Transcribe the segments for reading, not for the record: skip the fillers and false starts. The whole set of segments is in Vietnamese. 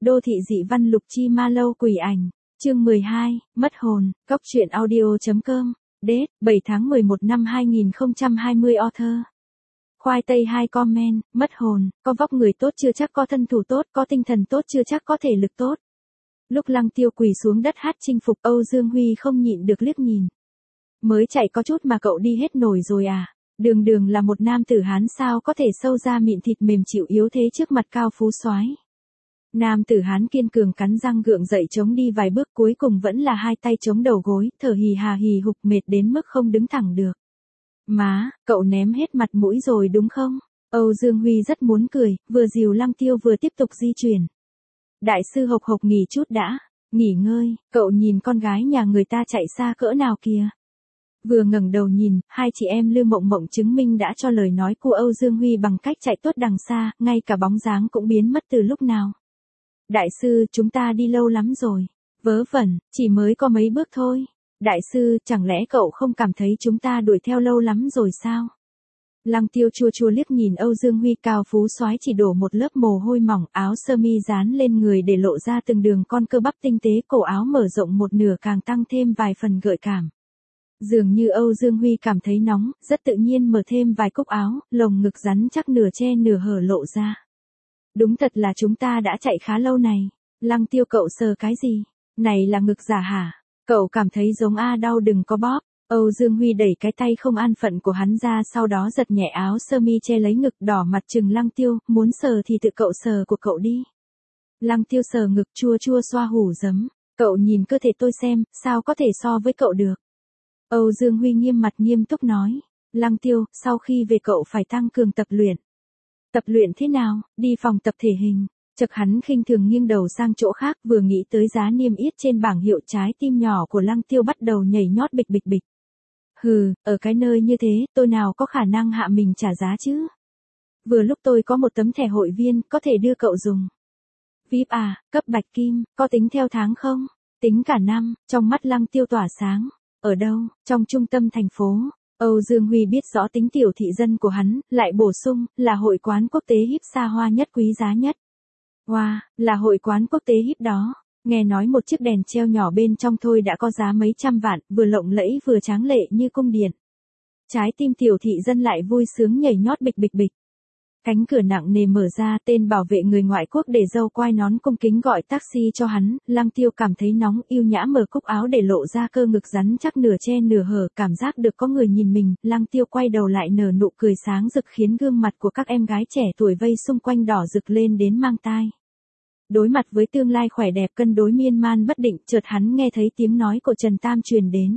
Đô thị dị văn Lục Chi Ma Lâu quỷ ảnh. Chương 12, mất hồn. Cóc truyện audio.com. Date, 7 tháng 11 năm 2020 author. Khoai tây 2 comment, mất hồn, có vóc người tốt chưa chắc có thân thủ tốt, có tinh thần tốt chưa chắc có thể lực tốt. Lúc Lăng Tiêu quỳ xuống đất hát chinh phục, Âu Dương Huy không nhịn được liếc nhìn. Mới chạy có chút mà cậu đi hết nổi rồi à? Đường đường là một nam tử Hán sao có thể sâu ra mịn thịt mềm chịu yếu thế trước mặt cao phú soái. Nam tử Hán kiên cường cắn răng gượng dậy chống đi vài bước, cuối cùng vẫn là hai tay chống đầu gối, thở hì hà hì hục mệt đến mức không đứng thẳng được. Má, cậu ném hết mặt mũi rồi đúng không? Âu Dương Huy rất muốn cười, vừa dìu Lăng Tiêu vừa tiếp tục di chuyển. Đại sư Hộc Hộc nghỉ chút đã, nghỉ ngơi, cậu nhìn con gái nhà người ta chạy xa cỡ nào kìa. Vừa ngẩng đầu nhìn, hai chị em Lư Mộng Mộng chứng minh đã cho lời nói của Âu Dương Huy bằng cách chạy tuốt đằng xa, ngay cả bóng dáng cũng biến mất từ lúc nào. Đại sư, chúng ta đi lâu lắm rồi. Vớ vẩn, chỉ mới có mấy bước thôi. Đại sư, chẳng lẽ cậu không cảm thấy chúng ta đuổi theo lâu lắm rồi sao? Lăng Tiêu chua chua liếc nhìn Âu Dương Huy, cao phú soái chỉ đổ một lớp mồ hôi mỏng, áo sơ mi dán lên người để lộ ra từng đường con cơ bắp tinh tế, cổ áo mở rộng một nửa càng tăng thêm vài phần gợi cảm. Dường như Âu Dương Huy cảm thấy nóng, rất tự nhiên mở thêm vài cúc áo, lồng ngực rắn chắc nửa che nửa hở lộ ra. Đúng thật là chúng ta đã chạy khá lâu này. Lăng Tiêu, cậu sờ cái gì? Này là ngực giả hả? Cậu cảm thấy giống a, đau đừng có bóp. Âu Dương Huy đẩy cái tay không an phận của hắn ra, sau đó giật nhẹ áo sơ mi che lấy ngực, đỏ mặt trừng Lăng Tiêu, muốn sờ thì tự cậu sờ của cậu đi. Lăng Tiêu sờ ngực chua chua xoa hủ giấm. Cậu nhìn cơ thể tôi xem, sao có thể so với cậu được? Âu Dương Huy nghiêm mặt nghiêm túc nói. Lăng Tiêu, sau khi về cậu phải tăng cường tập luyện. Tập luyện thế nào? Đi phòng tập thể hình. Chợt hắn khinh thường nghiêng đầu sang chỗ khác, vừa nghĩ tới giá niêm yết trên bảng hiệu, trái tim nhỏ của Lăng Tiêu bắt đầu nhảy nhót bịch bịch bịch. Hừ, ở cái nơi như thế, tôi nào có khả năng hạ mình trả giá chứ? Vừa lúc tôi có một tấm thẻ hội viên, có thể đưa cậu dùng. VIP à, cấp bạch kim, có tính theo tháng không? Tính cả năm. Trong mắt Lăng Tiêu tỏa sáng. Ở đâu? Trong trung tâm thành phố. Âu Dương Huy biết rõ tính tiểu thị dân của hắn, lại bổ sung, là hội quán quốc tế híp xa hoa nhất, quý giá nhất. Wow, là hội quán quốc tế híp đó. Nghe nói một chiếc đèn treo nhỏ bên trong thôi đã có giá mấy trăm vạn, vừa lộng lẫy vừa tráng lệ như cung điện. Trái tim tiểu thị dân lại vui sướng nhảy nhót bịch bịch bịch. Cánh cửa nặng nề mở ra, tên bảo vệ người ngoại quốc để râu quai nón cung kính gọi taxi cho hắn. Lăng Tiêu cảm thấy nóng, yêu nhã mở cúc áo để lộ ra cơ ngực rắn chắc nửa che nửa hở, cảm giác được có người nhìn mình. Lăng Tiêu quay đầu lại nở nụ cười sáng rực khiến gương mặt của các em gái trẻ tuổi vây xung quanh đỏ rực lên đến mang tai. Đối mặt với tương lai khỏe đẹp cân đối miên man bất định, chợt hắn nghe thấy tiếng nói của Trần Tam truyền đến.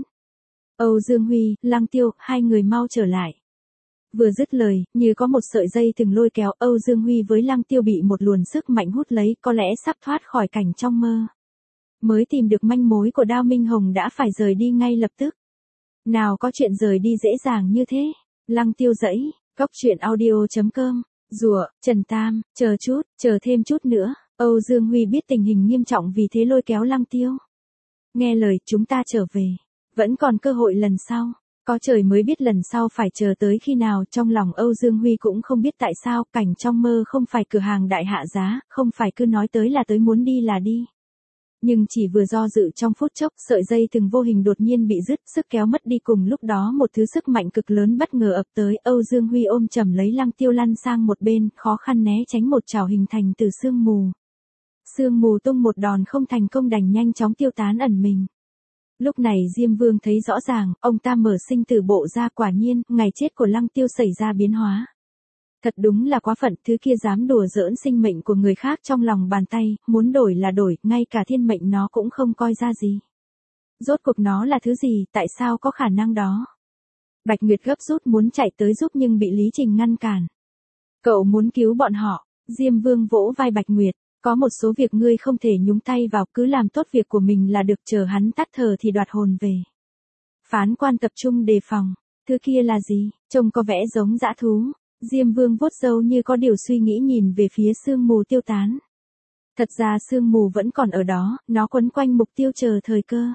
Âu Dương Huy, Lăng Tiêu, hai người mau trở lại. Vừa dứt lời, như có một sợi dây từng lôi kéo, Âu Dương Huy với Lăng Tiêu bị một luồng sức mạnh hút lấy, có lẽ sắp thoát khỏi cảnh trong mơ. Mới tìm được manh mối của Đao Minh Hồng đã phải rời đi ngay lập tức. Nào có chuyện rời đi dễ dàng như thế. Lăng Tiêu dãy, cóc truyện audio.com, rùa, Trần Tam, chờ chút, chờ thêm chút nữa. Âu Dương Huy biết tình hình nghiêm trọng vì thế lôi kéo Lăng Tiêu. Nghe lời, chúng ta trở về. Vẫn còn cơ hội lần sau. Có trời mới biết lần sau phải chờ tới khi nào. Trong lòng Âu Dương Huy cũng không biết tại sao, cảnh trong mơ không phải cửa hàng đại hạ giá, không phải cứ nói tới là tới, muốn đi là đi. Nhưng chỉ vừa do dự trong phút chốc, sợi dây từng vô hình đột nhiên bị dứt, sức kéo mất đi, cùng lúc đó một thứ sức mạnh cực lớn bất ngờ ập tới. Âu Dương Huy ôm chầm lấy Lăng Tiêu lăn sang một bên, khó khăn né tránh một chảo hình thành từ sương mù. Sương mù tung một đòn không thành công đành nhanh chóng tiêu tán ẩn mình. Lúc này Diêm Vương thấy rõ ràng, ông ta mở sinh tử bộ ra, quả nhiên, ngày chết của Lăng Tiêu xảy ra biến hóa. Thật đúng là quá phận, thứ kia dám đùa giỡn sinh mệnh của người khác trong lòng bàn tay, muốn đổi là đổi, ngay cả thiên mệnh nó cũng không coi ra gì. Rốt cuộc nó là thứ gì, tại sao có khả năng đó? Bạch Nguyệt gấp rút muốn chạy tới giúp nhưng bị Lý Trình ngăn cản. Cậu muốn cứu bọn họ. Diêm Vương vỗ vai Bạch Nguyệt. Có một số việc ngươi không thể nhúng tay vào, cứ làm tốt việc của mình là được, chờ hắn tắt thở thì đoạt hồn về. Phán quan tập trung đề phòng. Thứ kia là gì? Trông có vẻ giống dã thú. Diêm Vương vuốt râu như có điều suy nghĩ nhìn về phía sương mù tiêu tán. Thật ra sương mù vẫn còn ở đó, nó quấn quanh mục tiêu chờ thời cơ.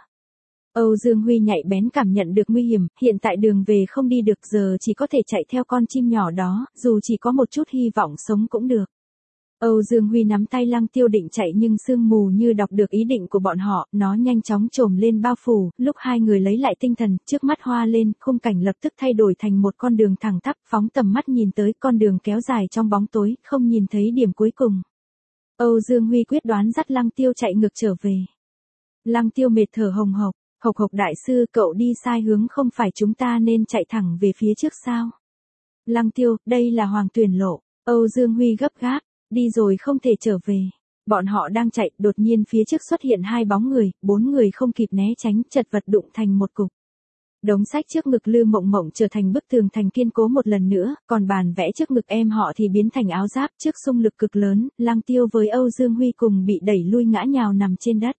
Âu Dương Huy nhạy bén cảm nhận được nguy hiểm, hiện tại đường về không đi được, giờ chỉ có thể chạy theo con chim nhỏ đó, dù chỉ có một chút hy vọng sống cũng được. Âu Dương Huy nắm tay Lăng Tiêu định chạy nhưng sương mù như đọc được ý định của bọn họ, nó nhanh chóng trồm lên bao phủ, lúc hai người lấy lại tinh thần, trước mắt hoa lên, khung cảnh lập tức thay đổi thành một con đường thẳng tắp, phóng tầm mắt nhìn tới con đường kéo dài trong bóng tối, không nhìn thấy điểm cuối cùng. Âu Dương Huy quyết đoán dắt Lăng Tiêu chạy ngược trở về. Lăng Tiêu mệt thở hồng hộc, hộc đại sư, cậu đi sai hướng, không phải chúng ta nên chạy thẳng về phía trước sao? Lăng Tiêu, đây là Hoàng Tuyển lộ. Âu Dương Huy gấp gáp, đi rồi không thể trở về. Bọn họ đang chạy, đột nhiên phía trước xuất hiện hai bóng người, bốn người không kịp né tránh, chật vật đụng thành một cục. Đống sách trước ngực Lư Mộng Mộng trở thành bức tường thành kiên cố một lần nữa, còn bàn vẽ trước ngực em họ thì biến thành áo giáp, trước xung lực cực lớn, Lăng Tiêu với Âu Dương Huy cùng bị đẩy lui ngã nhào nằm trên đất.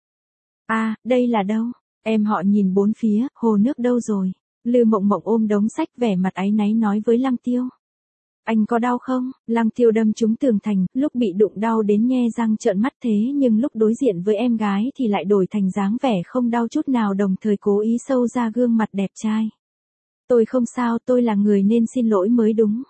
Đây là đâu? Em họ nhìn bốn phía, hồ nước đâu rồi? Lư Mộng Mộng ôm đống sách vẻ mặt áy náy nói với Lăng Tiêu. Anh có đau không? Lăng Tiêu đâm trúng tường thành, lúc bị đụng đau đến nhe răng trợn mắt, thế nhưng lúc đối diện với em gái thì lại đổi thành dáng vẻ không đau chút nào, đồng thời cố ý sâu ra gương mặt đẹp trai. Tôi không sao, tôi là người nên xin lỗi mới đúng.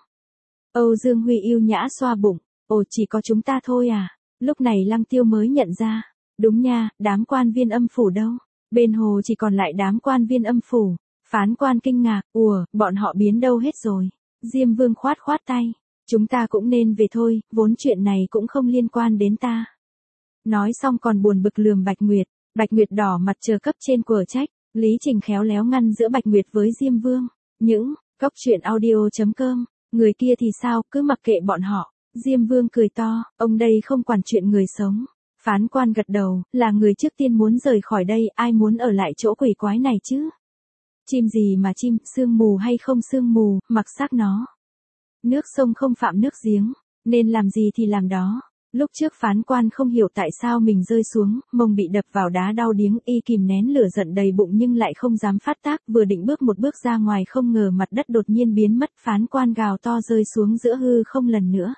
Âu Dương Huy yêu nhã xoa bụng. Ồ, chỉ có chúng ta thôi à? Lúc này Lăng Tiêu mới nhận ra. Đúng nha, đám quan viên âm phủ đâu? Bên hồ chỉ còn lại đám quan viên âm phủ. Phán quan kinh ngạc, bọn họ biến đâu hết rồi? Diêm Vương khoát tay. Chúng ta cũng nên về thôi, vốn chuyện này cũng không liên quan đến ta. Nói xong còn buồn bực lườm Bạch Nguyệt. Bạch Nguyệt đỏ mặt chờ cấp trên quở trách. Lý Trình khéo léo ngăn giữa Bạch Nguyệt với Diêm Vương. Cóc truyện audio.com. Người kia thì sao, cứ mặc kệ bọn họ. Diêm Vương cười to, ông đây không quản chuyện người sống. Phán quan gật đầu, là người trước tiên muốn rời khỏi đây, ai muốn ở lại chỗ quỷ quái này chứ? Chim gì mà chim, sương mù hay không sương mù, mặc xác nó. Nước sông không phạm nước giếng, nên làm gì thì làm đó. Lúc trước phán quan không hiểu tại sao mình rơi xuống, mông bị đập vào đá đau điếng, y kìm nén lửa giận đầy bụng nhưng lại không dám phát tác, vừa định bước một bước ra ngoài không ngờ mặt đất đột nhiên biến mất, phán quan gào to rơi xuống giữa hư không lần nữa.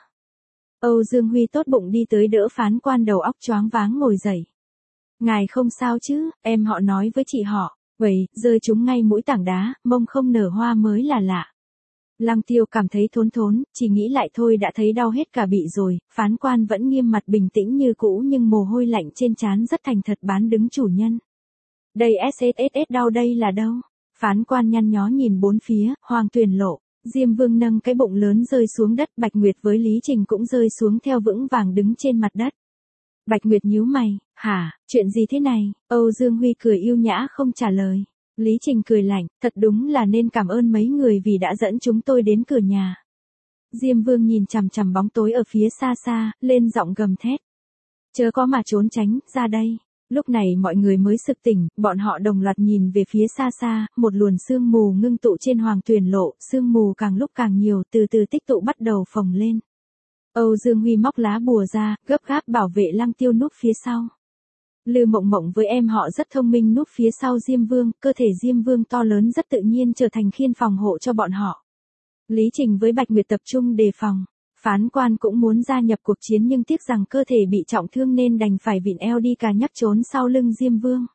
Âu Dương Huy tốt bụng đi tới đỡ phán quan đầu óc choáng váng ngồi dậy. Ngài không sao chứ, em họ nói với chị họ. Vậy, rơi chúng ngay mũi tảng đá, mông không nở hoa mới là lạ. Lăng Tiêu cảm thấy thốn, chỉ nghĩ lại thôi đã thấy đau hết cả bị rồi, phán quan vẫn nghiêm mặt bình tĩnh như cũ nhưng mồ hôi lạnh trên trán rất thành thật bán đứng chủ nhân. Đây SSSS đau đây là đâu? Phán quan nhăn nhó nhìn bốn phía, Hoàng Tuyển lộ, Diêm Vương nâng cái bụng lớn rơi xuống đất, Bạch Nguyệt với Lý Trình cũng rơi xuống theo vững vàng đứng trên mặt đất. Bạch Nguyệt nhíu mày, hả, chuyện gì thế này? Âu Dương Huy cười yêu nhã không trả lời. Lý Trình cười lạnh, thật đúng là nên cảm ơn mấy người vì đã dẫn chúng tôi đến cửa nhà. Diêm Vương nhìn chằm chằm bóng tối ở phía xa, lên giọng gầm thét. Chớ có mà trốn tránh, ra đây. Lúc này mọi người mới sực tỉnh, bọn họ đồng loạt nhìn về phía xa, một luồn sương mù ngưng tụ trên Hoàng Tuyển lộ, sương mù càng lúc càng nhiều, từ từ tích tụ bắt đầu phồng lên. Âu Dương Huy móc lá bùa ra, gấp gáp bảo vệ Lăng Tiêu núp phía sau. Lư Mộng Mộng với em họ rất thông minh núp phía sau Diêm Vương, cơ thể Diêm Vương to lớn rất tự nhiên trở thành khiên phòng hộ cho bọn họ. Lý Trình với Bạch Nguyệt tập trung đề phòng. Phán quan cũng muốn gia nhập cuộc chiến nhưng tiếc rằng cơ thể bị trọng thương nên đành phải vịn eo đi cà nhắc trốn sau lưng Diêm Vương.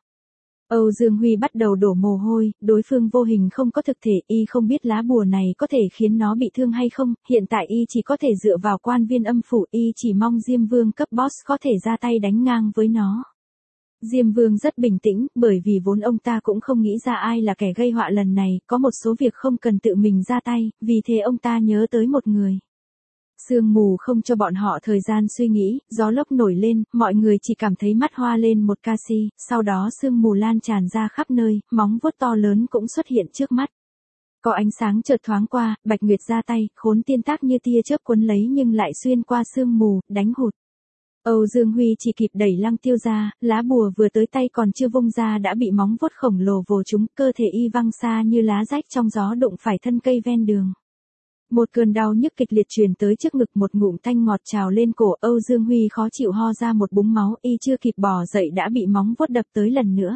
Âu Dương Huy bắt đầu đổ mồ hôi, đối phương vô hình không có thực thể, y không biết lá bùa này có thể khiến nó bị thương hay không, hiện tại y chỉ có thể dựa vào quan viên âm phủ, y chỉ mong Diêm Vương cấp boss có thể ra tay đánh ngang với nó. Diêm Vương rất bình tĩnh, bởi vì vốn ông ta cũng không nghĩ ra ai là kẻ gây họa lần này, có một số việc không cần tự mình ra tay, vì thế ông ta nhớ tới một người. Sương mù không cho bọn họ thời gian suy nghĩ, gió lốc nổi lên, mọi người chỉ cảm thấy mắt hoa lên một ca si, sau đó sương mù lan tràn ra khắp nơi, móng vuốt to lớn cũng xuất hiện trước mắt. Có ánh sáng chợt thoáng qua, Bạch Nguyệt ra tay, khốn tiên tác như tia chớp quấn lấy nhưng lại xuyên qua sương mù, đánh hụt. Âu Dương Huy chỉ kịp đẩy Lăng Tiêu ra, lá bùa vừa tới tay còn chưa vung ra đã bị móng vuốt khổng lồ vồ trúng, cơ thể y văng xa như lá rách trong gió đụng phải thân cây ven đường. Một cơn đau nhức kịch liệt truyền tới trước ngực, một ngụm tanh ngọt trào lên cổ, Âu Dương Huy khó chịu ho ra một búng máu, y chưa kịp bò dậy đã bị móng vuốt đập tới lần nữa.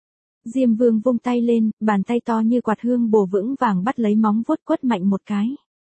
Diêm Vương vung tay lên, bàn tay to như quạt hương bổ vững vàng bắt lấy móng vuốt quất mạnh một cái.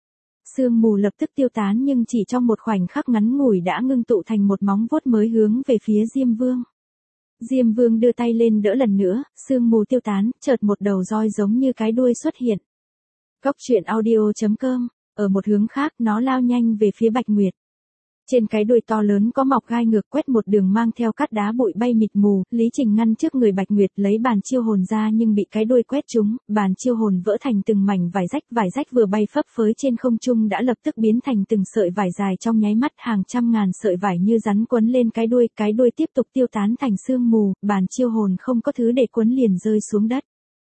Sương mù lập tức tiêu tán nhưng chỉ trong một khoảnh khắc ngắn ngủi đã ngưng tụ thành một móng vuốt mới hướng về phía Diêm Vương. Diêm Vương đưa tay lên đỡ lần nữa, sương mù tiêu tán, chợt một đầu roi giống như cái đuôi xuất hiện. Cóc truyện audio.com, ở một hướng khác nó lao nhanh về phía Bạch Nguyệt. Trên cái đuôi to lớn có mọc gai ngược quét một đường mang theo cát đá bụi bay mịt mù, Lý Trình ngăn trước người Bạch Nguyệt lấy bàn chiêu hồn ra nhưng bị cái đuôi quét trúng, bàn chiêu hồn vỡ thành từng mảnh vải rách vừa bay phấp phới trên không trung đã lập tức biến thành từng sợi vải dài trong nháy mắt, hàng trăm ngàn sợi vải như rắn quấn lên cái đuôi tiếp tục tiêu tán thành sương mù, bàn chiêu hồn không có thứ để quấn liền rơi xuống đất.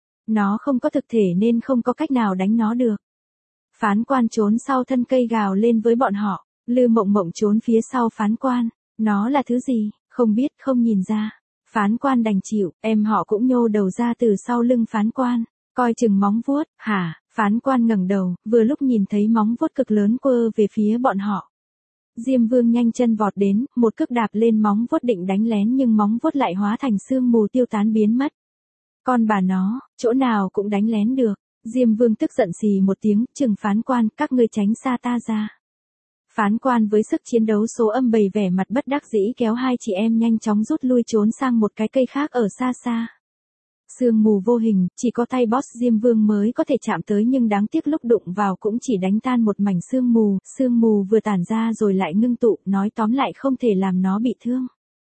Nó không có thực thể nên không có cách nào đánh nó được. Phán quan trốn sau thân cây gào lên với bọn họ. Lư Mộng Mộng trốn phía sau phán quan. Nó là thứ gì? Không biết, không nhìn ra. Phán quan đành chịu, em họ cũng nhô đầu ra từ sau lưng phán quan. Coi chừng móng vuốt, hả? Phán quan ngẩng đầu, vừa lúc nhìn thấy móng vuốt cực lớn quơ về phía bọn họ. Diêm Vương nhanh chân vọt đến, một cước đạp lên móng vuốt định đánh lén nhưng móng vuốt lại hóa thành sương mù tiêu tán biến mất. Con bà nó, chỗ nào cũng đánh lén được. Diêm Vương tức giận xì một tiếng, trừng phán quan, các ngươi tránh xa ta ra. Phán quan với sức chiến đấu số âm bày vẻ mặt bất đắc dĩ kéo hai chị em nhanh chóng rút lui trốn sang một cái cây khác ở xa xa. Sương mù vô hình, chỉ có tay boss Diêm Vương mới có thể chạm tới nhưng đáng tiếc lúc đụng vào cũng chỉ đánh tan một mảnh sương mù vừa tản ra rồi lại ngưng tụ, nói tóm lại không thể làm nó bị thương.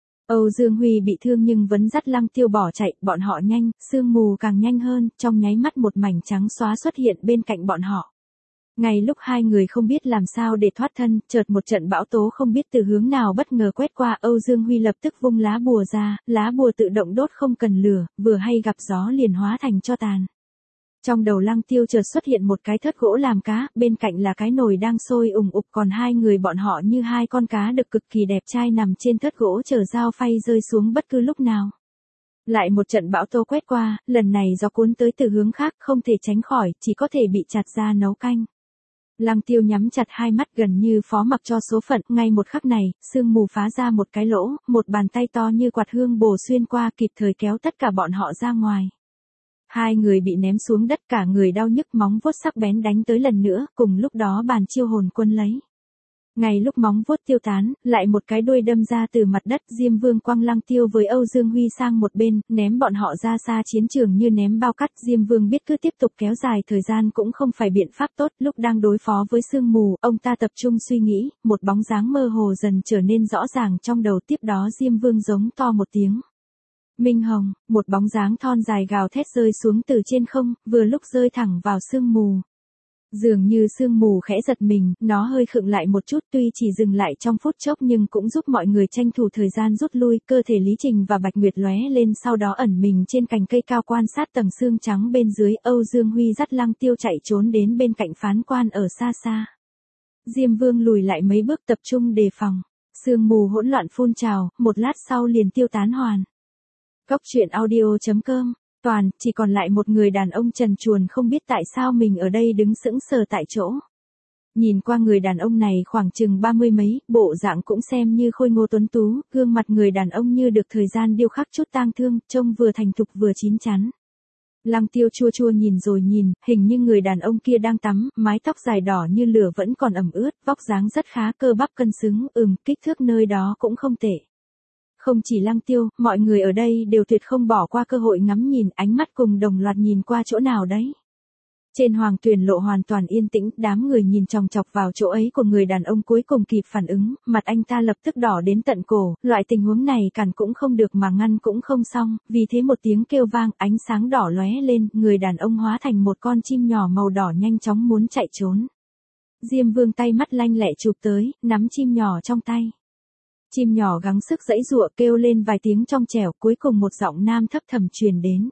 Âu Dương Huy bị thương nhưng vẫn dắt Lăng Tiêu bỏ chạy, bọn họ nhanh, sương mù càng nhanh hơn, trong nháy mắt một mảnh trắng xóa xuất hiện bên cạnh bọn họ. Ngay lúc hai người không biết làm sao để thoát thân, chợt một trận bão tố không biết từ hướng nào bất ngờ quét qua, Âu Dương Huy lập tức vung lá bùa ra, lá bùa tự động đốt không cần lửa, vừa hay gặp gió liền hóa thành tro tàn. Trong đầu Lăng Tiêu chợt xuất hiện một cái thớt gỗ làm cá, bên cạnh là cái nồi đang sôi ùng ục, còn hai người bọn họ như hai con cá đực cực kỳ đẹp trai nằm trên thớt gỗ chờ dao phay rơi xuống bất cứ lúc nào. Lại một trận bão tố quét qua, lần này gió cuốn tới từ hướng khác không thể tránh khỏi, chỉ có thể bị chặt ra nấu canh. Lăng Tiêu nhắm chặt hai mắt gần như phó mặc cho số phận, ngay một khắc này, sương mù phá ra một cái lỗ, một bàn tay to như quạt hương bổ xuyên qua kịp thời kéo tất cả bọn họ ra ngoài. Hai người bị ném xuống đất cả người đau nhức móng vuốt sắc bén đánh tới lần nữa, cùng lúc đó bàn chiêu hồn quân lấy. Ngay lúc móng vuốt tiêu tán, lại một cái đuôi đâm ra từ mặt đất, Diêm Vương quăng Lăng Tiêu với Âu Dương Huy sang một bên, ném bọn họ ra xa chiến trường như ném bao cát. Diêm Vương biết cứ tiếp tục kéo dài thời gian cũng không phải biện pháp tốt, lúc đang đối phó với sương mù, ông ta tập trung suy nghĩ, một bóng dáng mơ hồ dần trở nên rõ ràng trong đầu, tiếp đó Diêm Vương giống to một tiếng. Minh Hồng, một bóng dáng thon dài gào thét rơi xuống từ trên không, vừa lúc rơi thẳng vào sương mù. Dường như sương mù khẽ giật mình, nó hơi khựng lại một chút, tuy chỉ dừng lại trong phút chốc nhưng cũng giúp mọi người tranh thủ thời gian rút lui, cơ thể Lý Trình và Bạch Nguyệt lóe lên sau đó ẩn mình trên cành cây cao quan sát tầng xương trắng bên dưới. Âu Dương Huy dắt Lăng Tiêu chạy trốn đến bên cạnh phán quan ở xa xa. Diêm Vương lùi lại mấy bước tập trung đề phòng, sương mù hỗn loạn phun trào, một lát sau liền tiêu tán hoàn. Cốc truyện audio.com, toàn, chỉ còn lại một người đàn ông trần truồng không biết tại sao mình ở đây đứng sững sờ tại chỗ. Nhìn qua người đàn ông này khoảng chừng 30 mấy, bộ dạng cũng xem như khôi ngô tuấn tú, gương mặt người đàn ông như được thời gian điêu khắc chút tang thương, trông vừa thành thục vừa chín chắn. Lăng Tiêu chua chua nhìn rồi nhìn, hình như người đàn ông kia đang tắm, mái tóc dài đỏ như lửa vẫn còn ẩm ướt, vóc dáng rất khá, cơ bắp cân xứng, kích thước nơi đó cũng không tệ. Không chỉ Lăng Tiêu, mọi người ở đây đều tuyệt không bỏ qua cơ hội ngắm nhìn, ánh mắt cùng đồng loạt nhìn qua chỗ nào đấy. Trên Hoàng Tuyền Lộ hoàn toàn yên tĩnh, đám người nhìn chòng chọc vào chỗ ấy của người đàn ông cuối cùng kịp phản ứng, mặt anh ta lập tức đỏ đến tận cổ, loại tình huống này cản cũng không được mà ngăn cũng không xong, vì thế một tiếng kêu vang, ánh sáng đỏ lóe lên, người đàn ông hóa thành một con chim nhỏ màu đỏ nhanh chóng muốn chạy trốn. Diêm Vương tay mắt lanh lẹ chụp tới, nắm chim nhỏ trong tay. Chim nhỏ gắng sức giãy giụa kêu lên vài tiếng trong trẻo, cuối cùng một giọng nam thấp thầm truyền đến.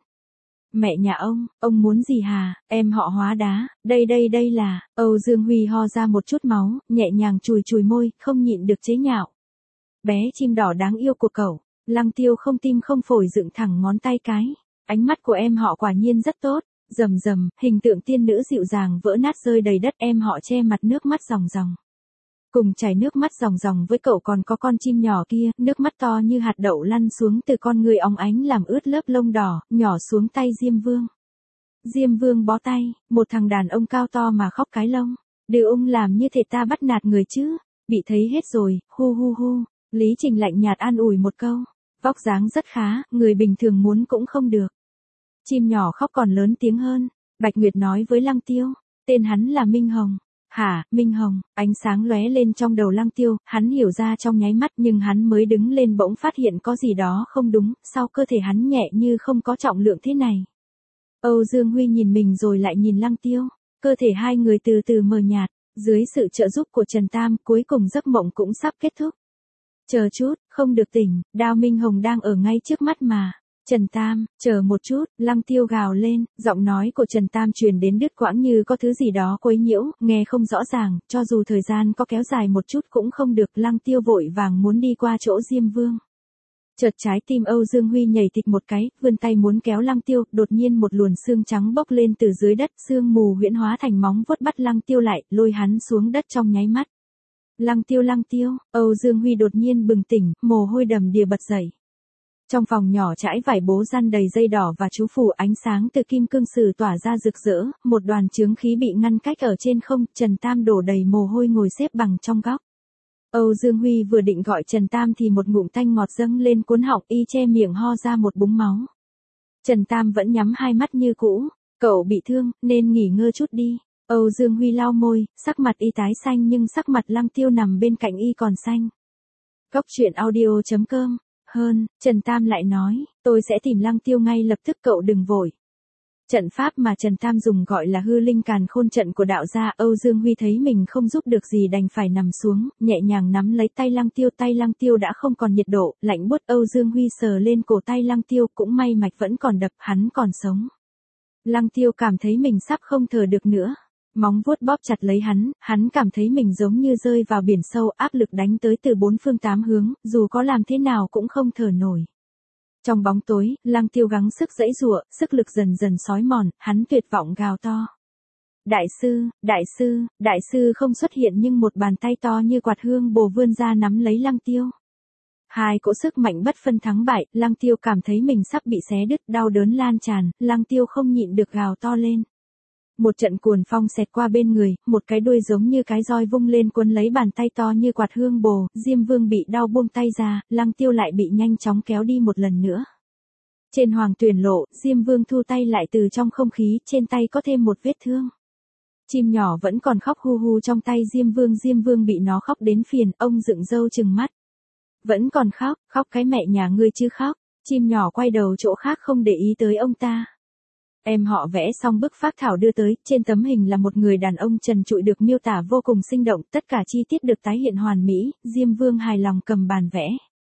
Mẹ nhà ông muốn gì hà, em họ Hóa Đá, đây là, Âu Dương Huy ho ra một chút máu, nhẹ nhàng chùi chùi môi, không nhịn được chế nhạo. Bé chim đỏ đáng yêu của cậu, Lăng Tiêu không tim không phổi dựng thẳng ngón tay cái, ánh mắt của em họ quả nhiên rất tốt, rầm rầm, hình tượng tiên nữ dịu dàng vỡ nát rơi đầy đất, em họ che mặt nước mắt ròng ròng. Cùng chảy nước mắt ròng ròng với cậu còn có con chim nhỏ kia, nước mắt to như hạt đậu lăn xuống từ con người óng ánh làm ướt lớp lông đỏ, nhỏ xuống tay Diêm Vương. Diêm Vương bó tay, một thằng đàn ông cao to mà khóc cái lông. Đừng làm như thế ta bắt nạt người chứ, bị thấy hết rồi, hu. Lý Trình lạnh nhạt an ủi một câu, vóc dáng rất khá, người bình thường muốn cũng không được. Chim nhỏ khóc còn lớn tiếng hơn, Bạch Nguyệt nói với Lăng Tiêu, tên hắn là Minh Hồng. Hả, Minh Hồng, ánh sáng lóe lên trong đầu Lăng Tiêu, hắn hiểu ra trong nháy mắt nhưng hắn mới đứng lên bỗng phát hiện có gì đó không đúng, sao cơ thể hắn nhẹ như không có trọng lượng thế này. Âu Dương Huy nhìn mình rồi lại nhìn Lăng Tiêu, cơ thể hai người từ từ mờ nhạt, dưới sự trợ giúp của Trần Tam cuối cùng giấc mộng cũng sắp kết thúc. Chờ chút, không được tỉnh, Đao Minh Hồng đang ở ngay trước mắt mà. Trần Tam, chờ một chút, Lăng Tiêu gào lên, giọng nói của Trần Tam truyền đến đứt quãng như có thứ gì đó quấy nhiễu, nghe không rõ ràng, cho dù thời gian có kéo dài một chút cũng không được, Lăng Tiêu vội vàng muốn đi qua chỗ Diêm Vương. Chợt trái tim Âu Dương Huy nhảy thịch một cái, vươn tay muốn kéo Lăng Tiêu, đột nhiên một luồn xương trắng bốc lên từ dưới đất, sương mù huyễn hóa thành móng vuốt bắt Lăng Tiêu lại, lôi hắn xuống đất trong nháy mắt. Lăng Tiêu, Âu Dương Huy đột nhiên bừng tỉnh, mồ hôi đầm đìa bật dậy. Trong phòng nhỏ trải vải bố gian đầy dây đỏ và chú phù, ánh sáng từ kim cương sử tỏa ra rực rỡ, một đoàn chướng khí bị ngăn cách ở trên không, Trần Tam đổ đầy mồ hôi ngồi xếp bằng trong góc. Âu Dương Huy vừa định gọi Trần Tam thì một ngụm tanh ngọt dâng lên cuốn họng, y che miệng ho ra một búng máu. Trần Tam vẫn nhắm hai mắt như cũ, cậu bị thương, nên nghỉ ngơi chút đi. Âu Dương Huy lau môi, sắc mặt y tái xanh nhưng sắc mặt Lăng Tiêu nằm bên cạnh y còn xanh. Cốc truyện audio.com Trần Tam lại nói, tôi sẽ tìm Lăng Tiêu ngay lập tức, cậu đừng vội. Trận pháp mà Trần Tam dùng gọi là hư linh càn khôn trận của đạo gia. Âu Dương Huy thấy mình không giúp được gì đành phải nằm xuống, nhẹ nhàng nắm lấy tay Lăng Tiêu đã không còn nhiệt độ, lạnh buốt. Âu Dương Huy sờ lên cổ tay Lăng Tiêu, cũng may mạch vẫn còn đập, hắn còn sống. Lăng Tiêu cảm thấy mình sắp không thở được nữa. Móng vuốt bóp chặt lấy hắn cảm thấy mình giống như rơi vào biển sâu, áp lực đánh tới từ bốn phương tám hướng, dù có làm thế nào cũng không thở nổi. Trong bóng tối, Lăng Tiêu gắng sức giãy giụa, sức lực dần dần xói mòn, hắn tuyệt vọng gào to. Đại sư không xuất hiện nhưng một bàn tay to như quạt hương bồ vươn ra nắm lấy Lăng Tiêu. Hai cỗ sức mạnh bất phân thắng bại, Lăng Tiêu cảm thấy mình sắp bị xé đứt, đau đớn lan tràn, Lăng Tiêu không nhịn được gào to lên. Một trận cuồng phong xẹt qua bên người, một cái đuôi giống như cái roi vung lên cuốn lấy bàn tay to như quạt hương bồ, Diêm Vương bị đau buông tay ra, Lăng Tiêu lại bị nhanh chóng kéo đi một lần nữa. Trên Hoàng Tuyển Lộ, Diêm Vương thu tay lại từ trong không khí, trên tay có thêm một vết thương. Chim nhỏ vẫn còn khóc hu hu trong tay Diêm Vương bị nó khóc đến phiền, ông dựng râu trừng mắt. Vẫn còn khóc cái mẹ nhà ngươi chứ khóc. Chim nhỏ quay đầu chỗ khác không để ý tới ông ta. Em họ vẽ xong bức phác thảo đưa tới, trên tấm hình là một người đàn ông trần trụi được miêu tả vô cùng sinh động, tất cả chi tiết được tái hiện hoàn mỹ, Diêm Vương hài lòng cầm bàn vẽ.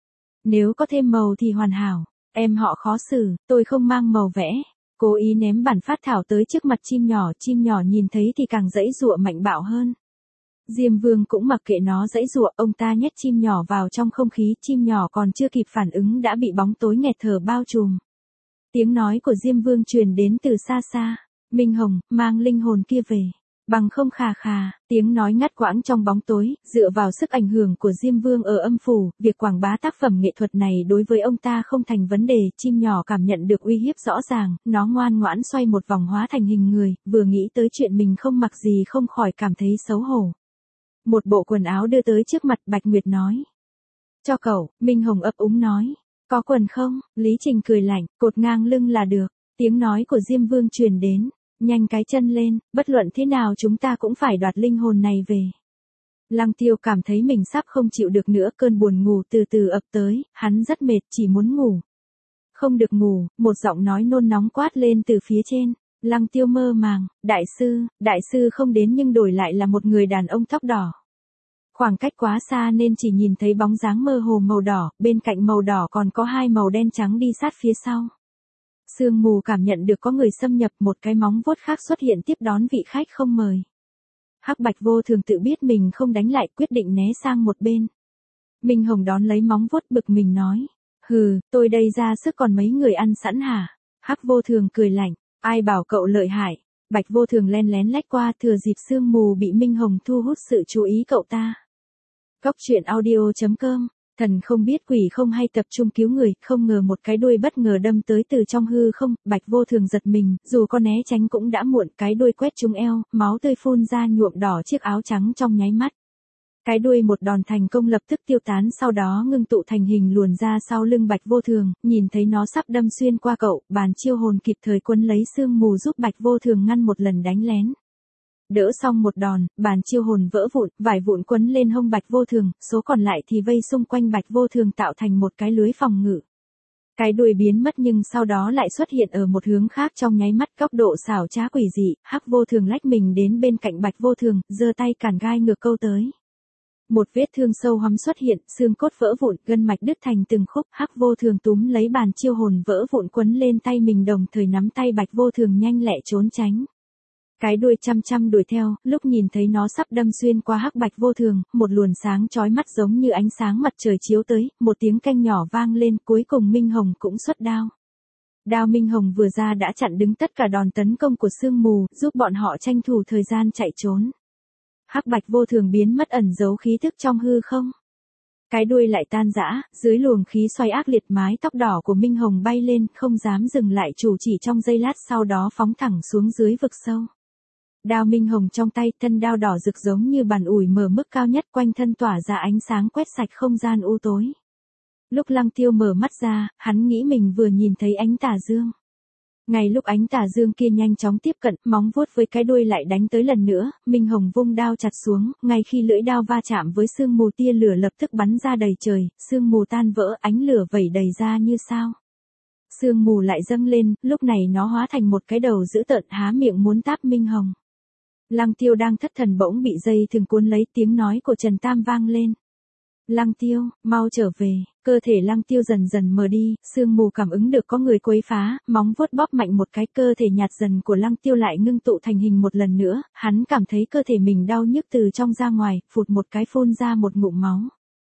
Nếu có thêm màu thì hoàn hảo, em họ khó xử, tôi không mang màu vẽ. Cố ý ném bản phác thảo tới trước mặt chim nhỏ nhìn thấy thì càng giãy giụa mạnh bạo hơn. Diêm Vương cũng mặc kệ nó giãy giụa, ông ta nhét chim nhỏ vào trong không khí, chim nhỏ còn chưa kịp phản ứng đã bị bóng tối nghẹt thở bao trùm. Tiếng nói của Diêm Vương truyền đến từ xa xa. Minh Hồng, mang linh hồn kia về. Bằng không khà, tiếng nói ngắt quãng trong bóng tối, dựa vào sức ảnh hưởng của Diêm Vương ở âm phủ, việc quảng bá tác phẩm nghệ thuật này đối với ông ta không thành vấn đề, chim nhỏ cảm nhận được uy hiếp rõ ràng, nó ngoan ngoãn xoay một vòng hóa thành hình người, vừa nghĩ tới chuyện mình không mặc gì không khỏi cảm thấy xấu hổ. Một bộ quần áo đưa tới trước mặt, Bạch Nguyệt nói. Cho cậu, Minh Hồng ấp úng nói. Có quần không? Lý Trình cười lạnh, cột ngang lưng là được. Tiếng nói của Diêm Vương truyền đến. Nhanh cái chân lên, bất luận thế nào chúng ta cũng phải đoạt linh hồn này về. Lăng Tiêu cảm thấy mình sắp không chịu được nữa, cơn buồn ngủ từ từ ập tới, hắn rất mệt, chỉ muốn ngủ. Không được ngủ, một giọng nói nôn nóng quát lên từ phía trên. Lăng Tiêu mơ màng, đại sư không đến nhưng đổi lại là một người đàn ông tóc đỏ. Khoảng cách quá xa nên chỉ nhìn thấy bóng dáng mơ hồ màu đỏ, bên cạnh màu đỏ còn có hai màu đen trắng đi sát phía sau. Sương mù cảm nhận được có người xâm nhập, một cái móng vuốt khác xuất hiện tiếp đón vị khách không mời. Hắc Bạch Vô Thường tự biết mình không đánh lại, quyết định né sang một bên. Minh Hồng đón lấy móng vuốt bực mình nói. Hừ, tôi đây ra sức còn mấy người ăn sẵn hả? Hắc Vô Thường cười lạnh, ai bảo cậu lợi hại. Bạch Vô Thường len lén lách qua, thừa dịp sương mù bị Minh Hồng thu hút sự chú ý cậu ta. Cốc truyện audio.com, thần không biết quỷ không hay tập trung cứu người, không ngờ một cái đuôi bất ngờ đâm tới từ trong hư không, Bạch Vô Thường giật mình, dù có né tránh cũng đã muộn, cái đuôi quét trúng eo, máu tươi phun ra nhuộm đỏ chiếc áo trắng trong nháy mắt. Cái đuôi một đòn thành công lập tức tiêu tán, sau đó ngưng tụ thành hình luồn ra sau lưng Bạch Vô Thường, nhìn thấy nó sắp đâm xuyên qua cậu, bàn chiêu hồn kịp thời quấn lấy sương mù giúp Bạch Vô Thường ngăn một lần đánh lén. đỡ xong một đòn, bàn chiêu hồn vỡ vụn, vải vụn quấn lên hông Bạch Vô Thường, số còn lại thì vây xung quanh Bạch Vô Thường tạo thành một cái lưới phòng ngự. Cái đuôi biến mất nhưng sau đó lại xuất hiện ở một hướng khác trong nháy mắt, góc độ xảo trá quỷ dị, Hắc Vô Thường lách mình đến bên cạnh Bạch Vô Thường, giơ tay cản gai ngược câu tới. Một vết thương sâu hoắm xuất hiện, xương cốt vỡ vụn, gân mạch đứt thành từng khúc, Hắc Vô Thường túm lấy bàn chiêu hồn vỡ vụn quấn lên tay mình, đồng thời nắm tay Bạch Vô Thường nhanh lẹ trốn tránh. Cái đuôi chăm chăm đuổi theo, lúc nhìn thấy nó sắp đâm xuyên qua hắc Bạch Vô Thường, một luồn sáng chói mắt giống như ánh sáng mặt trời chiếu tới, một tiếng canh nhỏ vang lên, cuối cùng Minh Hồng cũng xuất đao. Đao Minh Hồng vừa ra đã chặn đứng tất cả đòn tấn công của sương mù, giúp bọn họ tranh thủ thời gian chạy trốn. Hắc Bạch Vô Thường biến mất ẩn giấu khí thức trong hư không. Cái đuôi lại tan rã, dưới luồng khí xoay ác liệt, mái tóc đỏ của Minh Hồng bay lên, không dám dừng lại, chủ chỉ trong giây lát sau đó phóng thẳng xuống dưới vực sâu. Đao Minh Hồng trong tay, thân đao đỏ rực giống như bàn ủi mở mức cao nhất, quanh thân tỏa ra ánh sáng quét sạch không gian u tối. Lúc Lăng Tiêu mở mắt ra, hắn nghĩ mình vừa nhìn thấy ánh tà dương. Ngay lúc ánh tà dương kia nhanh chóng tiếp cận, móng vuốt với cái đuôi lại đánh tới lần nữa, Minh Hồng vung đao chặt xuống, ngay khi lưỡi đao va chạm với sương mù, tia lửa lập tức bắn ra đầy trời, sương mù tan vỡ, ánh lửa vẩy đầy ra như sao. Sương mù lại dâng lên, lúc này nó hóa thành một cái đầu dữ tợn, há miệng muốn táp Minh Hồng. Lăng Tiêu đang thất thần bỗng bị dây thừng cuốn lấy, tiếng nói của Trần Tam vang lên. Lăng Tiêu, mau trở về, cơ thể Lăng Tiêu dần dần mờ đi, sương mù cảm ứng được có người quấy phá, móng vuốt bóp mạnh một cái, cơ thể nhạt dần của Lăng Tiêu lại ngưng tụ thành hình một lần nữa, hắn cảm thấy cơ thể mình đau nhức từ trong ra ngoài, phụt một cái phun ra một ngụm máu.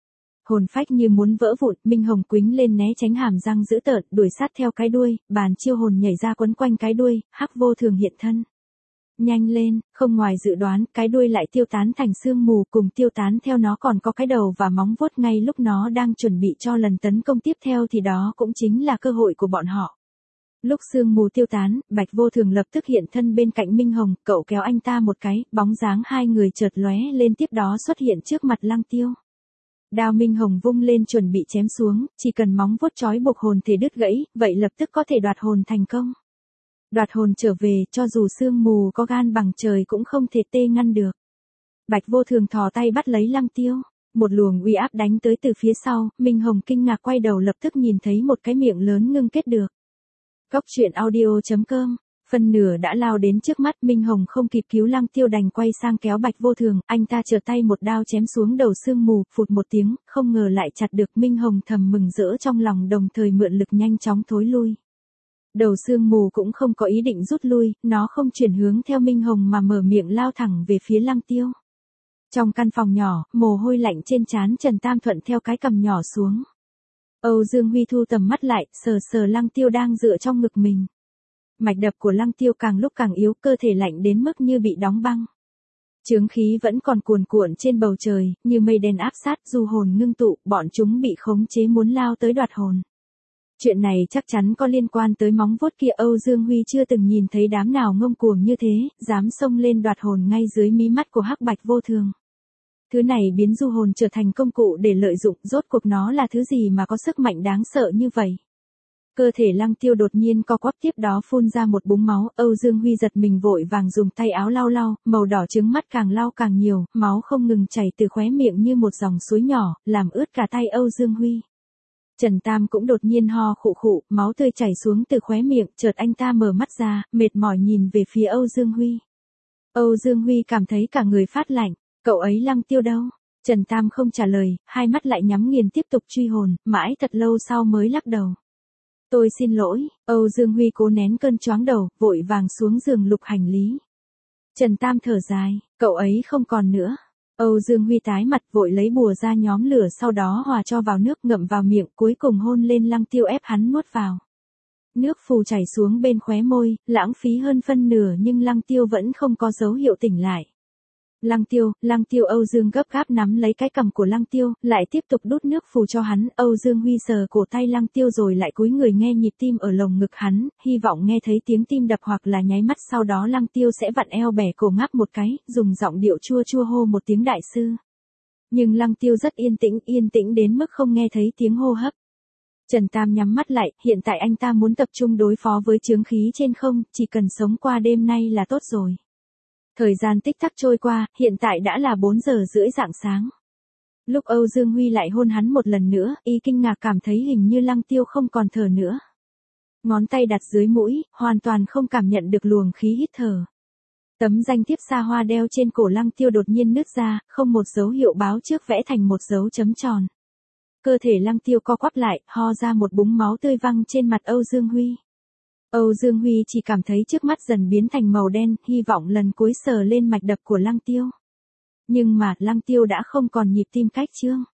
Hồn phách như muốn vỡ vụn, Minh Hồng quýnh lên né tránh, hàm răng dữ tợn, đuổi sát theo cái đuôi, bàn chiêu hồn nhảy ra quấn quanh cái đuôi, Hắc Vô Thường hiện thân. Nhanh lên, không ngoài dự đoán, cái đuôi lại tiêu tán thành sương mù, cùng tiêu tán theo nó còn có cái đầu và móng vuốt. Ngay lúc nó đang chuẩn bị cho lần tấn công tiếp theo thì đó cũng chính là cơ hội của bọn họ. Lúc sương mù tiêu tán, Bạch Vô Thường lập tức hiện thân bên cạnh Minh Hồng, cậu kéo anh ta một cái, bóng dáng hai người chợt lóe lên, tiếp đó xuất hiện trước mặt Lăng Tiêu. Đao Minh Hồng vung lên chuẩn bị chém xuống, chỉ cần móng vuốt trói buộc hồn thể đứt gãy, vậy lập tức có thể đoạt hồn thành công. Đoạt hồn trở về, cho dù sương mù có gan bằng trời cũng không thể tê ngăn được. Bạch Vô Thường thò tay bắt lấy Lăng Tiêu, một luồng uy áp đánh tới từ phía sau, Minh Hồng kinh ngạc quay đầu lập tức nhìn thấy một cái miệng lớn ngưng kết được. Góc truyện audio.com, phần nửa đã lao đến trước mắt, Minh Hồng không kịp cứu Lăng Tiêu đành quay sang kéo Bạch Vô Thường, anh ta trở tay một đao chém xuống đầu sương mù, phụt một tiếng, không ngờ lại chặt được. Minh Hồng thầm mừng rỡ trong lòng, đồng thời mượn lực nhanh chóng thối lui. Đầu sương mù cũng không có ý định rút lui, nó không chuyển hướng theo Minh Hồng mà mở miệng lao thẳng về phía Lăng Tiêu. Trong căn phòng nhỏ, mồ hôi lạnh trên trán Trần Tam thuận theo cái cằm nhỏ xuống. Âu Dương Huy thu tầm mắt lại, sờ sờ Lăng Tiêu đang dựa trong ngực mình. Mạch đập của Lăng Tiêu càng lúc càng yếu, cơ thể lạnh đến mức như bị đóng băng. Chướng khí vẫn còn cuồn cuộn trên bầu trời, như mây đen áp sát, du hồn ngưng tụ, bọn chúng bị khống chế muốn lao tới đoạt hồn. Chuyện này chắc chắn có liên quan tới móng vuốt kia. Âu Dương Huy chưa từng nhìn thấy đám nào ngông cuồng như thế, dám xông lên đoạt hồn ngay dưới mí mắt của hắc Bạch Vô Thường. Thứ này biến du hồn trở thành công cụ để lợi dụng, rốt cuộc nó là thứ gì mà có sức mạnh đáng sợ như vậy. Cơ thể Lăng Tiêu đột nhiên co quắp, tiếp đó phun ra một búng máu. Âu Dương Huy giật mình vội vàng dùng tay áo lau lau, màu đỏ trứng mắt càng lau càng nhiều, máu không ngừng chảy từ khóe miệng như một dòng suối nhỏ, làm ướt cả tay Âu Dương Huy. Trần Tam cũng đột nhiên ho khụ khụ, máu tươi chảy xuống từ khóe miệng, chợt anh ta mở mắt ra, mệt mỏi nhìn về phía Âu Dương Huy. Âu Dương Huy cảm thấy cả người phát lạnh, cậu ấy Lăng Tiêu đâu? Trần Tam không trả lời, hai mắt lại nhắm nghiền tiếp tục truy hồn, mãi thật lâu sau mới lắc đầu. Tôi xin lỗi. Âu Dương Huy cố nén cơn choáng đầu, vội vàng xuống giường lục hành lý. Trần Tam thở dài, cậu ấy không còn nữa. Âu Dương Huy tái mặt, vội lấy bùa ra nhóm lửa, sau đó hòa cho vào nước, ngậm vào miệng, cuối cùng hôn lên Lăng Tiêu, ép hắn nuốt vào. Nước phù chảy xuống bên khóe môi, lãng phí hơn phân nửa nhưng Lăng Tiêu vẫn không có dấu hiệu tỉnh lại. Lăng Tiêu, Âu Dương gấp gáp nắm lấy cái cằm của Lăng Tiêu, lại tiếp tục đút nước phù cho hắn. Âu Dương Huy sờ cổ tay Lăng Tiêu rồi lại cúi người nghe nhịp tim ở lồng ngực hắn, hy vọng nghe thấy tiếng tim đập hoặc là nháy mắt sau đó Lăng Tiêu sẽ vặn eo bẻ cổ ngáp một cái, dùng giọng điệu chua chua hô một tiếng đại sư. Nhưng Lăng Tiêu rất yên tĩnh đến mức không nghe thấy tiếng hô hấp. Trần Tam nhắm mắt lại, hiện tại anh ta muốn tập trung đối phó với chướng khí trên không, chỉ cần sống qua đêm nay là tốt rồi. Thời gian tích tắc trôi qua, hiện tại đã là 4 giờ rưỡi rạng sáng. Lúc Âu Dương Huy lại hôn hắn một lần nữa, y kinh ngạc cảm thấy hình như Lăng Tiêu không còn thở nữa. Ngón tay đặt dưới mũi, hoàn toàn không cảm nhận được luồng khí hít thở. Tấm danh thiếp xa hoa đeo trên cổ Lăng Tiêu đột nhiên nứt ra, không một dấu hiệu báo trước vẽ thành một dấu chấm tròn. Cơ thể Lăng Tiêu co quắp lại, ho ra một búng máu tươi văng trên mặt Âu Dương Huy. Âu Dương Huy chỉ cảm thấy trước mắt dần biến thành màu đen, hy vọng lần cuối sờ lên mạch đập của Lăng Tiêu. Nhưng mà, Lăng Tiêu đã không còn nhịp tim cách chương.